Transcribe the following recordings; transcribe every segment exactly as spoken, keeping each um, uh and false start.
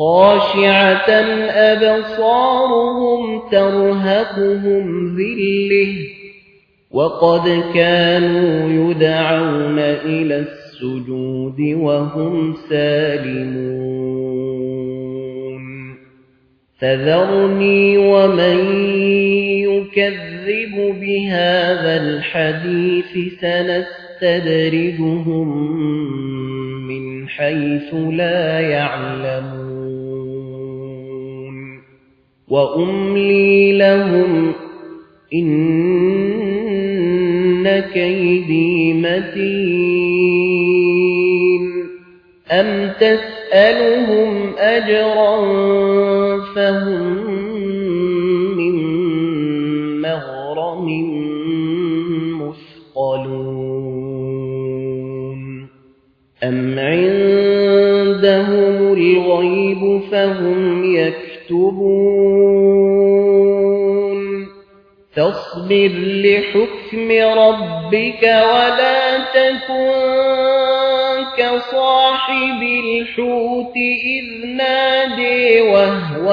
خاشعة أبصارهم ترهقهم ذلة وقد كانوا يدعون إلى السجود وهم سالمون فذرني ومن يكذب بهذا الحديث سنستدرجهم من حيث لا يعلمون وأملي لهم إن كيدي متين أم تسألهم أجرا فهم من مغرم مثقلون أم عندهم الغيب فهم يكتبون فاصبر لحكم ربك ولا تكن كصاحب الحوت إذ نادي وهو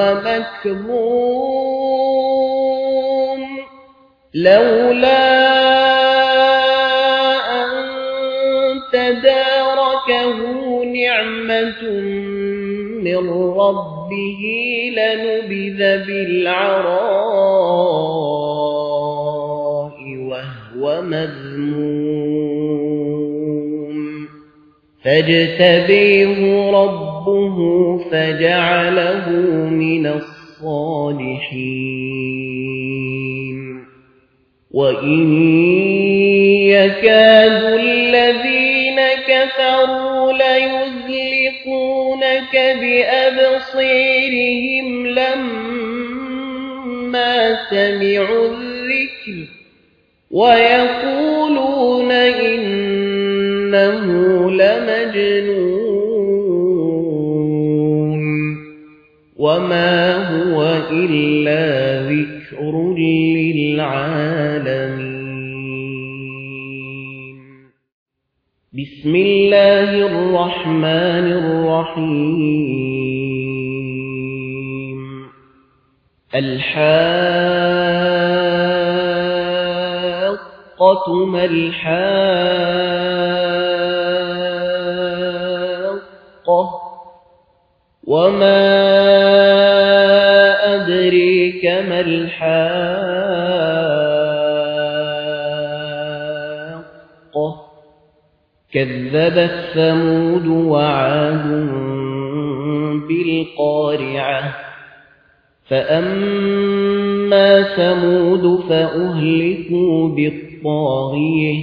مكظوم لولا أن تداركه نعمة من ربه لنبذ بالعراء وهو مذموم فاجتبيه ربه فجعله من الصالحين وإن يكاد الذين كفروا ليزلقونك بأبصيرهم لما سمعوا الذكر ويقولون إنه لمجنون وما هو إلا ذكر للعالمين بسم الله الرحمن الرحيم الحاقة ما الحاقة وما أدريك ما الحاقة كذبت ثمود وعاد بالقارعة فأما ثمود فأهلكوا بالطاغية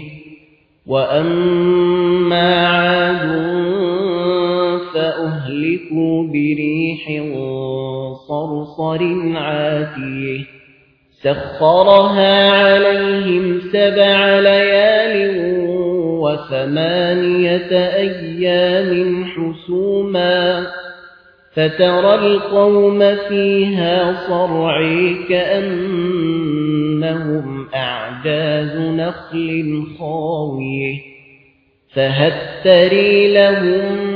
وأما عاد فأهلكوا بريح صرصر عاتية سخرها عليهم سبع ليال وثمانية أيام حسوما فترى القوم فيها صرعى كأنهم أعجاز نخل خاوية فهل ترى لهم